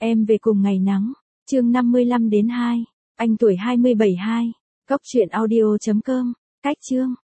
Em về cùng ngày nắng, chương 55 đến 2, anh tuổi 27 2. Cốc truyện audio.com, cách chương.